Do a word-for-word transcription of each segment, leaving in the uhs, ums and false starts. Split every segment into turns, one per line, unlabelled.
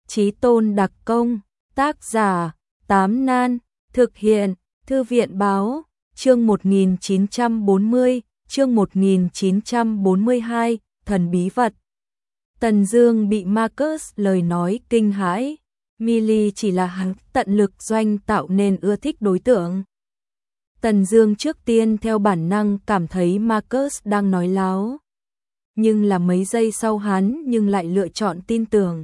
Chí tôn đặc công, tác giả, Tám Nan, thực hiện, Thư viện báo, chương một nghìn chín trăm bốn mươi, chương một nghìn chín trăm bốn mươi hai, thần bí vật. Tần Dương bị Marcus lời nói kinh hãi, Millie chỉ là hắn tận lực doanh tạo nên ưa thích đối tượng. Tần Dương trước tiên theo bản năng cảm thấy Marcus đang nói láo, nhưng là mấy giây sau hắn nhưng lại lựa chọn tin tưởng.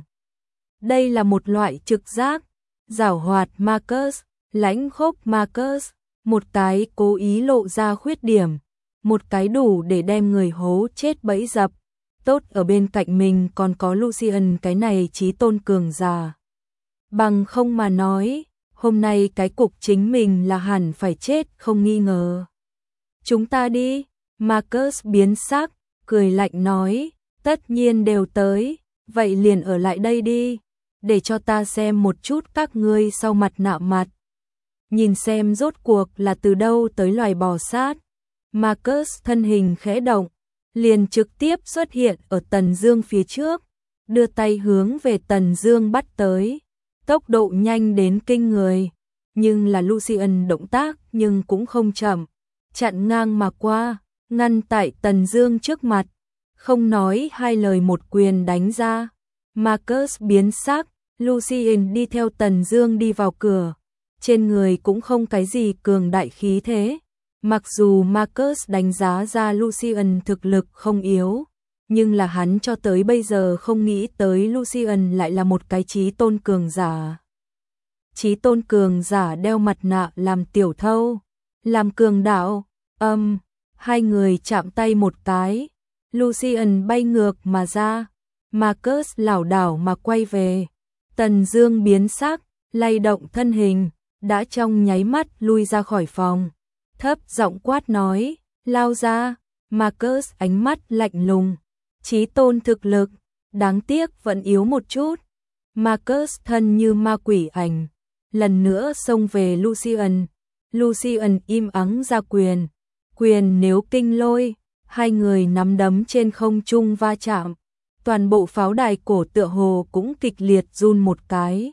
Đây là một loại trực giác, giảo hoạt Marcus, lãnh khốc Marcus, một cái cố ý lộ ra khuyết điểm, một cái đủ để đem người hố chết bẫy dập. Tốt ở bên cạnh mình còn có Lucian cái này chí tôn cường giả. Bằng không mà nói, hôm nay cái cục chính mình là hẳn phải chết không nghi ngờ. Chúng ta đi, Marcus biến sắc, cười lạnh nói, tất nhiên đều tới, vậy liền ở lại đây đi, để cho ta xem một chút các ngươi sau mặt nạ mặt. Nhìn xem rốt cuộc là từ đâu tới loài bò sát. Marcus thân hình khẽ động, liền trực tiếp xuất hiện ở Tần Dương phía trước, đưa tay hướng về Tần Dương bắt tới, tốc độ nhanh đến kinh người, nhưng là Lucian động tác nhưng cũng không chậm, chặn ngang mà qua, ngăn tại Tần Dương trước mặt, không nói hai lời một quyền đánh ra. Marcus biến sắc, Lucian đi theo Tần Dương đi vào cửa, trên người cũng không cái gì cường đại khí thế. Mặc dù Marcus đánh giá ra Lucian thực lực không yếu, nhưng là hắn cho tới bây giờ không nghĩ tới Lucian lại là một cái chí tôn cường giả. Chí tôn cường giả đeo mặt nạ làm tiểu thâu, làm cường đạo, âm, um, hai người chạm tay một cái, Lucian bay ngược mà ra, Marcus lảo đảo mà quay về. Tần Dương biến sắc, lay động thân hình, đã trong nháy mắt lui ra khỏi phòng. Thấp giọng quát nói, lao ra. Marcus ánh mắt lạnh lùng, chí tôn thực lực, đáng tiếc vẫn yếu một chút. Marcus thân như ma quỷ ảnh, lần nữa xông về Lucian. Lucian im ắng ra quyền, quyền nếu kinh lôi, hai người nắm đấm trên không trung va chạm, toàn bộ pháo đài cổ tựa hồ cũng kịch liệt run một cái.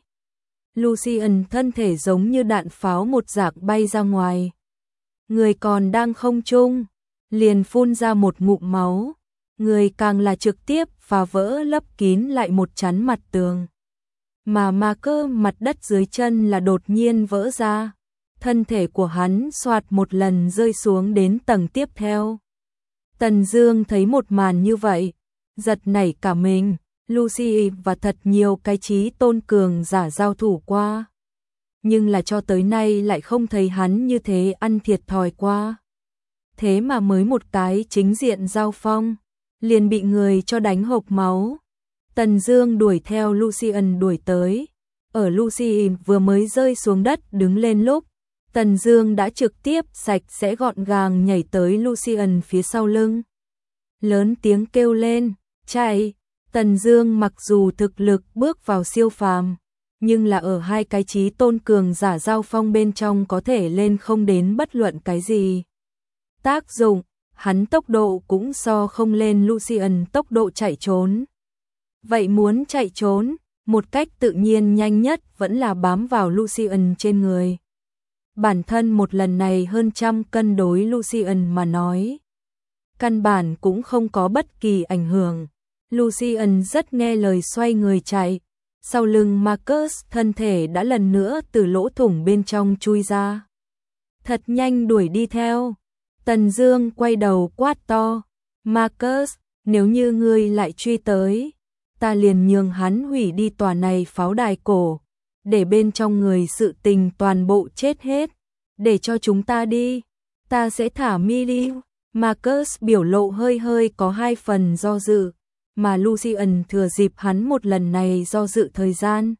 Lucian thân thể giống như đạn pháo một dạng bay ra ngoài. Người còn đang không trung, liền phun ra một ngụm máu, người càng là trực tiếp phá vỡ lấp kín lại một chắn mặt tường. Mà ma cơ mặt đất dưới chân là đột nhiên vỡ ra, thân thể của hắn xoạt một lần rơi xuống đến tầng tiếp theo. Tần Dương thấy một màn như vậy, giật nảy cả mình, Lucy và thật nhiều cái chí tôn cường giả giao thủ qua. Nhưng là cho tới nay lại không thấy hắn như thế ăn thiệt thòi qua. Thế mà mới một cái chính diện giao phong, liền bị người cho đánh hộc máu. Tần Dương đuổi theo Lucian đuổi tới. Ở Lucian vừa mới rơi xuống đất đứng lên lúc, Tần Dương đã trực tiếp sạch sẽ gọn gàng nhảy tới Lucian phía sau lưng. Lớn tiếng kêu lên, chạy. Tần Dương mặc dù thực lực bước vào siêu phàm, nhưng là ở hai cái chí tôn cường giả giao phong bên trong có thể lên không đến bất luận cái gì tác dụng, hắn tốc độ cũng so không lên Lucian tốc độ chạy trốn. Vậy muốn chạy trốn, một cách tự nhiên nhanh nhất vẫn là bám vào Lucian trên người. Bản thân một lần này hơn trăm cân đối Lucian mà nói, căn bản cũng không có bất kỳ ảnh hưởng. Lucian rất nghe lời xoay người chạy. Sau lưng Marcus thân thể đã lần nữa từ lỗ thủng bên trong chui ra. Thật nhanh đuổi đi theo. Tần Dương quay đầu quát to, Marcus, nếu như ngươi lại truy tới, ta liền nhường hắn hủy đi tòa này pháo đài cổ, để bên trong người sự tình toàn bộ chết hết, để cho chúng ta đi, ta sẽ thả Millie. Marcus biểu lộ hơi hơi có hai phần do dự, mà Lucian thừa dịp hắn một lần này do dự thời gian,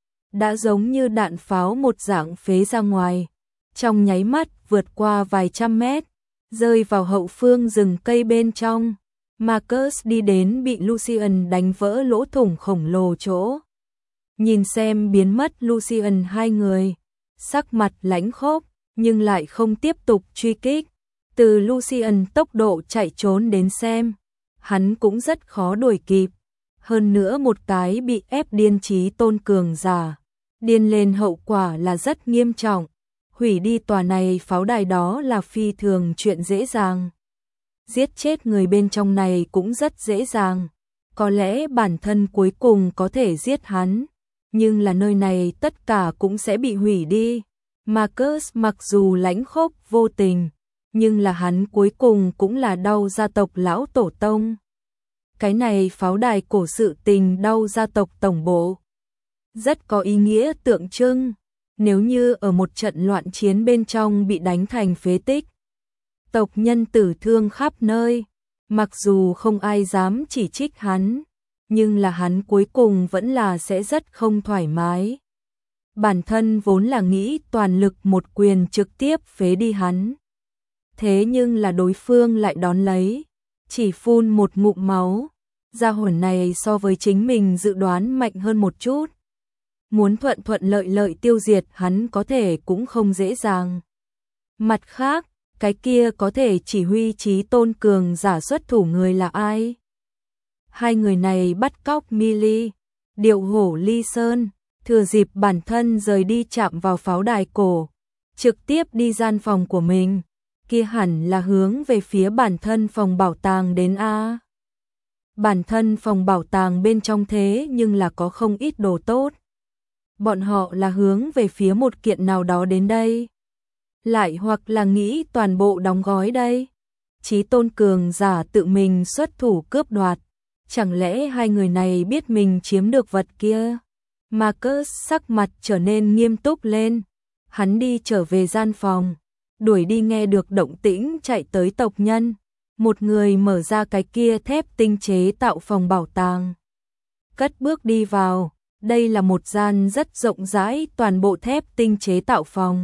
đã giống như đạn pháo một dạng phế ra ngoài, trong nháy mắt vượt qua vài trăm mét, rơi vào hậu phương rừng cây bên trong. Marcus đi đến bị Lucian đánh vỡ lỗ thủng khổng lồ chỗ. Nhìn xem biến mất Lucian hai người, sắc mặt lãnh khốc, nhưng lại không tiếp tục truy kích. Từ Lucian tốc độ chạy trốn đến xem, hắn cũng rất khó đuổi kịp. hơn nữa một cái bị ép điên chí tôn cường giả. Điên lên hậu quả là rất nghiêm trọng, hủy đi tòa này pháo đài đó là phi thường chuyện dễ dàng. Giết chết người bên trong này cũng rất dễ dàng, có lẽ bản thân cuối cùng có thể giết hắn, nhưng là nơi này tất cả cũng sẽ bị hủy đi. Marcus mặc dù lãnh khốc vô tình, nhưng là hắn cuối cùng cũng là đau gia tộc lão tổ tông. Cái này pháo đài cổ sự tình đau gia tộc tổng bộ. Rất có ý nghĩa tượng trưng, nếu như ở một trận loạn chiến bên trong bị đánh thành phế tích. Tộc nhân tử thương khắp nơi, mặc dù không ai dám chỉ trích hắn, nhưng là hắn cuối cùng vẫn là sẽ rất không thoải mái. Bản thân vốn là nghĩ toàn lực một quyền trực tiếp phế đi hắn. Thế nhưng là đối phương lại đón lấy, chỉ phun một ngụm máu. Gia hỏa này so với chính mình dự đoán mạnh hơn một chút. Muốn thuận thuận lợi lợi tiêu diệt hắn có thể cũng không dễ dàng. Mặt khác, cái kia có thể chỉ huy chí tôn cường giả xuất thủ người là ai? Hai người này bắt cóc Millie, điệu hổ Ly Sơn, thừa dịp bản thân rời đi chạm vào pháo đài cổ, trực tiếp đi gian phòng của mình, kia hẳn là hướng về phía bản thân phòng bảo tàng đến a. Bản thân phòng bảo tàng bên trong thế nhưng là có không ít đồ tốt. Bọn họ là hướng về phía một kiện nào đó đến đây. Lại hoặc là nghĩ toàn bộ đóng gói đây. Chí tôn cường giả tự mình xuất thủ cướp đoạt. Chẳng lẽ hai người này biết mình chiếm được vật kia? Marcus sắc mặt trở nên nghiêm túc lên. Hắn đi trở về gian phòng, đuổi đi nghe được động tĩnh chạy tới tộc nhân. Một người mở ra cái kia thép tinh chế tạo phòng bảo tàng. Cất bước đi vào, đây là một gian rất rộng rãi toàn bộ thép tinh chế tạo phòng.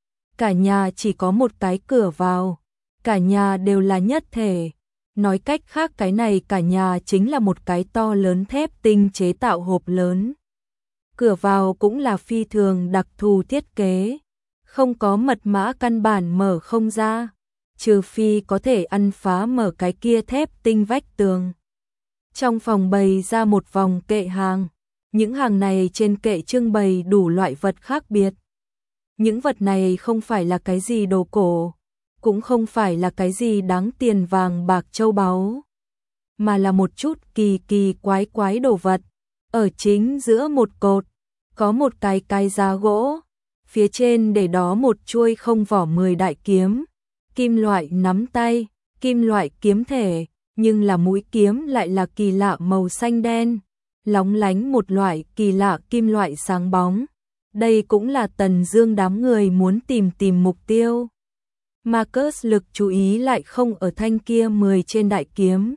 Cả nhà chỉ có một cái cửa vào, cả nhà đều là nhất thể. Nói cách khác cái này cả nhà chính là một cái to lớn thép tinh chế tạo hộp lớn. Cửa vào cũng là phi thường đặc thù thiết kế, không có mật mã căn bản mở không ra. Trừ phi có thể ăn phá mở cái kia thép tinh vách tường. Trong phòng bày ra một vòng kệ hàng, những hàng này trên kệ trưng bày đủ loại vật khác biệt. Những vật này không phải là cái gì đồ cổ, cũng không phải là cái gì đáng tiền vàng bạc châu báu, mà là một chút kỳ kỳ quái quái đồ vật. Ở chính giữa một cột, có một cái cái giá gỗ, phía trên để đó một chuôi không vỏ mười đại kiếm. Kim loại nắm tay, kim loại kiếm thể, nhưng là mũi kiếm lại là kỳ lạ màu xanh đen, lóng lánh một loại kỳ lạ kim loại sáng bóng. Đây cũng là Tần Dương đám người muốn tìm tìm mục tiêu. Marcus lực chú ý lại không ở thanh kia mười trên đại kiếm,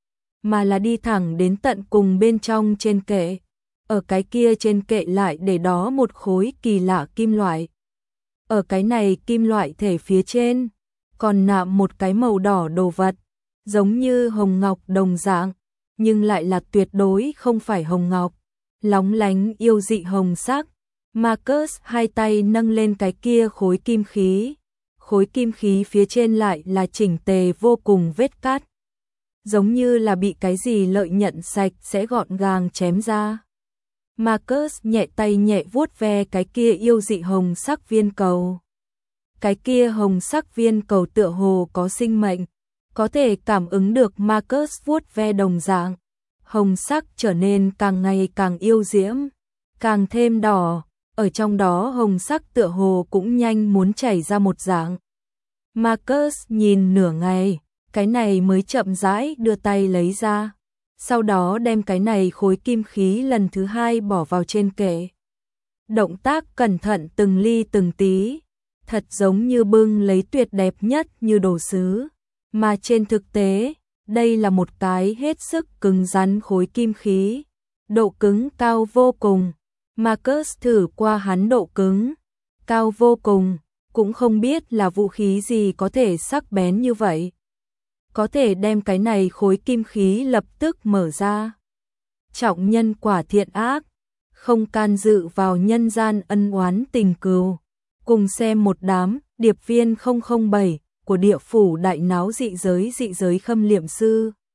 mà là đi thẳng đến tận cùng bên trong trên kệ. Ở cái kia trên kệ lại để đó một khối kỳ lạ kim loại. Ở cái này kim loại thể phía trên còn nạm một cái màu đỏ đồ vật, giống như hồng ngọc đồng dạng, nhưng lại là tuyệt đối không phải hồng ngọc, lóng lánh yêu dị hồng sắc. Marcus hai tay nâng lên cái kia khối kim khí, khối kim khí phía trên lại là chỉnh tề vô cùng vết cắt, giống như là bị cái gì lợi nhận sạch sẽ gọn gàng chém ra. Marcus nhẹ tay nhẹ vuốt ve cái kia yêu dị hồng sắc viên cầu. Cái kia hồng sắc viên cầu tựa hồ có sinh mệnh, có thể cảm ứng được Marcus vuốt ve đồng dạng. Hồng sắc trở nên càng ngày càng yêu diễm, càng thêm đỏ, ở trong đó hồng sắc tựa hồ cũng nhanh muốn chảy ra một dạng. Marcus nhìn nửa ngày, cái này mới chậm rãi đưa tay lấy ra, sau đó đem cái này khối kim khí lần thứ hai bỏ vào trên kệ. Động tác cẩn thận từng ly từng tí, thật giống như bưng lấy tuyệt đẹp nhất như đồ sứ, mà trên thực tế, đây là một cái hết sức cứng rắn khối kim khí, độ cứng cao vô cùng. Marcus thử qua hắn độ cứng, cao vô cùng, cũng không biết là vũ khí gì có thể sắc bén như vậy. Có thể đem cái này khối kim khí lập tức mở ra. Trọng nhân quả thiện ác, không can dự vào nhân gian ân oán tình cừu. Cùng xem một đám điệp viên không không bảy của địa phủ đại náo dị giới dị giới khâm liệm sư.